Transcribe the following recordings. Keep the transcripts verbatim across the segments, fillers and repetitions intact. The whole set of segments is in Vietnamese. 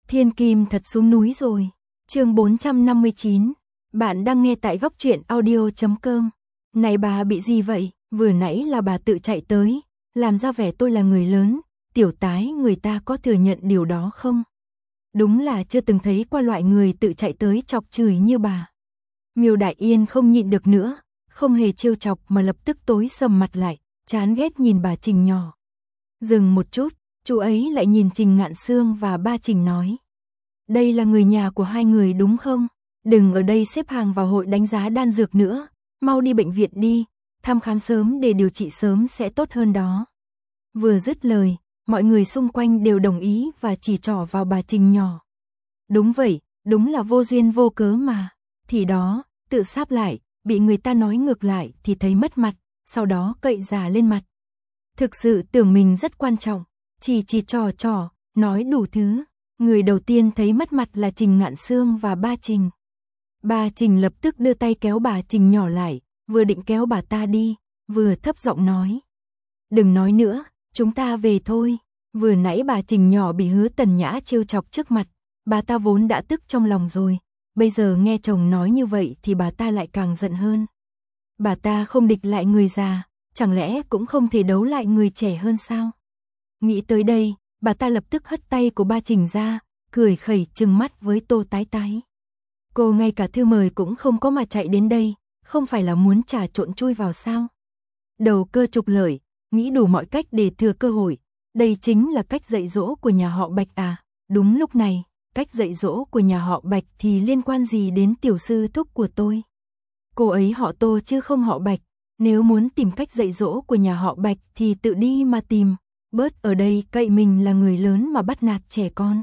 Thiên kim thật xuống núi rồi. Chương bốn trăm năm mươi chín. Bạn đang nghe tại góc truyện audio chấm com. Này bà bị gì vậy? Vừa nãy là bà tự chạy tới, làm ra vẻ tôi là người lớn, tiểu tái người ta có thừa nhận điều đó không? Đúng là chưa từng thấy qua loại người tự chạy tới chọc chửi như bà. Miêu Đại Yên không nhịn được nữa, không hề trêu chọc mà lập tức tối sầm mặt lại, chán ghét nhìn bà Trình nhỏ. Dừng một chút, chú ấy lại nhìn Trình Ngạn Sương và ba Trình nói. Đây là người nhà của hai người đúng không? Đừng ở đây xếp hàng vào hội đánh giá đan dược nữa, mau đi bệnh viện đi, thăm khám sớm để điều trị sớm sẽ tốt hơn đó. Vừa dứt lời, mọi người xung quanh đều đồng ý và chỉ trỏ vào bà Trình nhỏ. Đúng vậy, đúng là vô duyên vô cớ mà. Thì đó, tự sáp lại, bị người ta nói ngược lại thì thấy mất mặt, sau đó cậy già lên mặt. Thực sự tưởng mình rất quan trọng, chỉ chỉ trò trò, nói đủ thứ. Người đầu tiên thấy mất mặt là Trình Ngạn Sương và ba Trình. Ba Trình lập tức đưa tay kéo bà Trình nhỏ lại, vừa định kéo bà ta đi, vừa thấp giọng nói. Đừng nói nữa, chúng ta về thôi. Vừa nãy bà Trình nhỏ bị Hứa Tần Nhã trêu chọc trước mặt, bà ta vốn đã tức trong lòng rồi, bây giờ nghe chồng nói như vậy thì bà ta lại càng giận hơn. Bà ta không địch lại người già, chẳng lẽ cũng không thể đấu lại người trẻ hơn sao? Nghĩ tới đây, bà ta lập tức hất tay của ba Trình ra, cười khẩy trừng mắt với Tô Tái Tái. Cô ngay cả thư mời cũng không có mà chạy đến đây, không phải là muốn trà trộn chui vào sao? Đầu cơ trục lợi, nghĩ đủ mọi cách để thừa cơ hội, đây chính là cách dạy dỗ của nhà họ Bạch à? Đúng lúc này, cách dạy dỗ của nhà họ Bạch thì liên quan gì đến tiểu sư thúc của tôi? Cô ấy họ Tô chứ không họ Bạch, nếu muốn tìm cách dạy dỗ của nhà họ Bạch thì tự đi mà tìm, bớt ở đây cậy mình là người lớn mà bắt nạt trẻ con.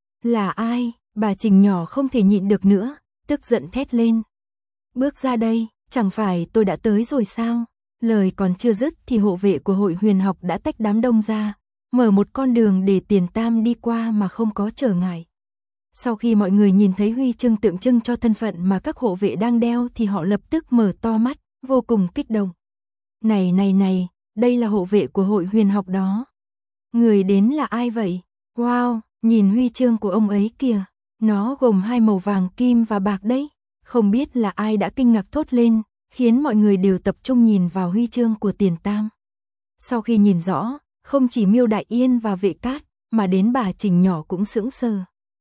Là ai? Bà Trình nhỏ không thể nhịn được nữa, tức giận thét lên. Bước ra đây, chẳng phải tôi đã tới rồi sao? Lời còn chưa dứt thì hộ vệ của hội huyền học đã tách đám đông ra, mở một con đường để Tiền Tam đi qua mà không có trở ngại. Sau khi mọi người nhìn thấy huy chương tượng trưng cho thân phận mà các hộ vệ đang đeo thì họ lập tức mở to mắt, vô cùng kích động. Này này này, đây là hộ vệ của hội huyền học đó. Người đến là ai vậy? Wow, nhìn huy chương của ông ấy kìa, nó gồm hai màu vàng kim và bạc đấy. Không biết là ai đã kinh ngạc thốt lên, khiến mọi người đều tập trung nhìn vào huy chương của Tiền Tam. Sau khi nhìn rõ, không chỉ Miêu Đại Yên và Vệ Cát, mà đến bà Trình nhỏ cũng sững sờ.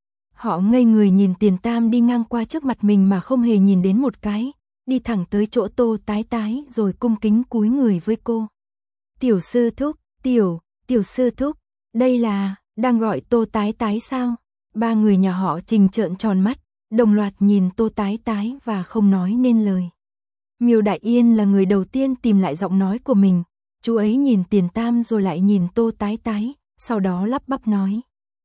Họ ngây người nhìn Tiền Tam đi ngang qua trước mặt mình mà không hề nhìn đến một cái, đi thẳng tới chỗ Tô Tái Tái rồi cung kính cúi người với cô. Tiểu sư thúc, tiểu, tiểu sư thúc, đây là, đang gọi Tô Tái Tái sao? Ba người nhà họ Trình trợn tròn mắt, đồng loạt nhìn Tô Tái Tái và không nói nên lời. Miêu Đại Yên là người đầu tiên tìm lại giọng nói của mình, chú ấy nhìn Tiền Tam rồi lại nhìn Tô Tái Tái, sau đó lắp bắp nói.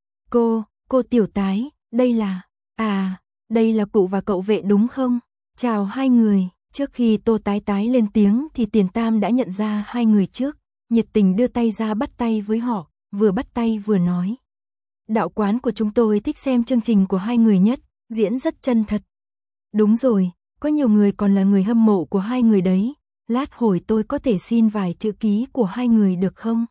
Cô, cô Tiểu Tái, đây là, à, đây là cụ và cậu Vệ đúng không? Chào hai người. Trước khi Tô Tái Tái lên tiếng thì Tiền Tam đã nhận ra hai người trước, nhiệt tình đưa tay ra bắt tay với họ, vừa bắt tay vừa nói. Đạo quán của chúng tôi thích xem chương trình của hai người nhất, diễn rất chân thật. Đúng rồi, có nhiều người còn là người hâm mộ của hai người đấy, lát hồi tôi có thể xin vài chữ ký của hai người được không?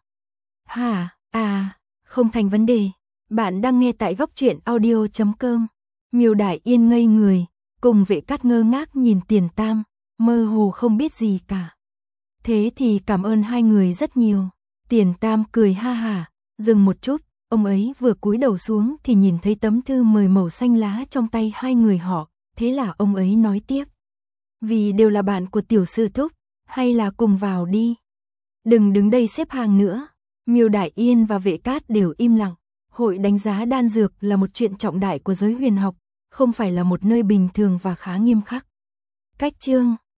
Hả, à, không thành vấn đề. Bạn đang nghe tại góc truyện audio chấm com. Miêu Đại Yên ngây người, cùng Vệ Cát ngơ ngác nhìn Tiền Tam, mơ hồ không biết gì cả. Thế thì cảm ơn hai người rất nhiều. Tiền Tam cười ha hả, dừng một chút, ông ấy vừa cúi đầu xuống thì nhìn thấy tấm thư mời màu xanh lá trong tay hai người họ, thế là ông ấy nói tiếp. Vì đều là bạn của tiểu sư thúc, hay là cùng vào đi. Đừng đứng đây xếp hàng nữa. Miêu Đại Yên và Vệ Cát đều im lặng. Hội đánh giá đan dược là một chuyện trọng đại của giới huyền học, không phải là một nơi bình thường và khá nghiêm khắc. Cách chương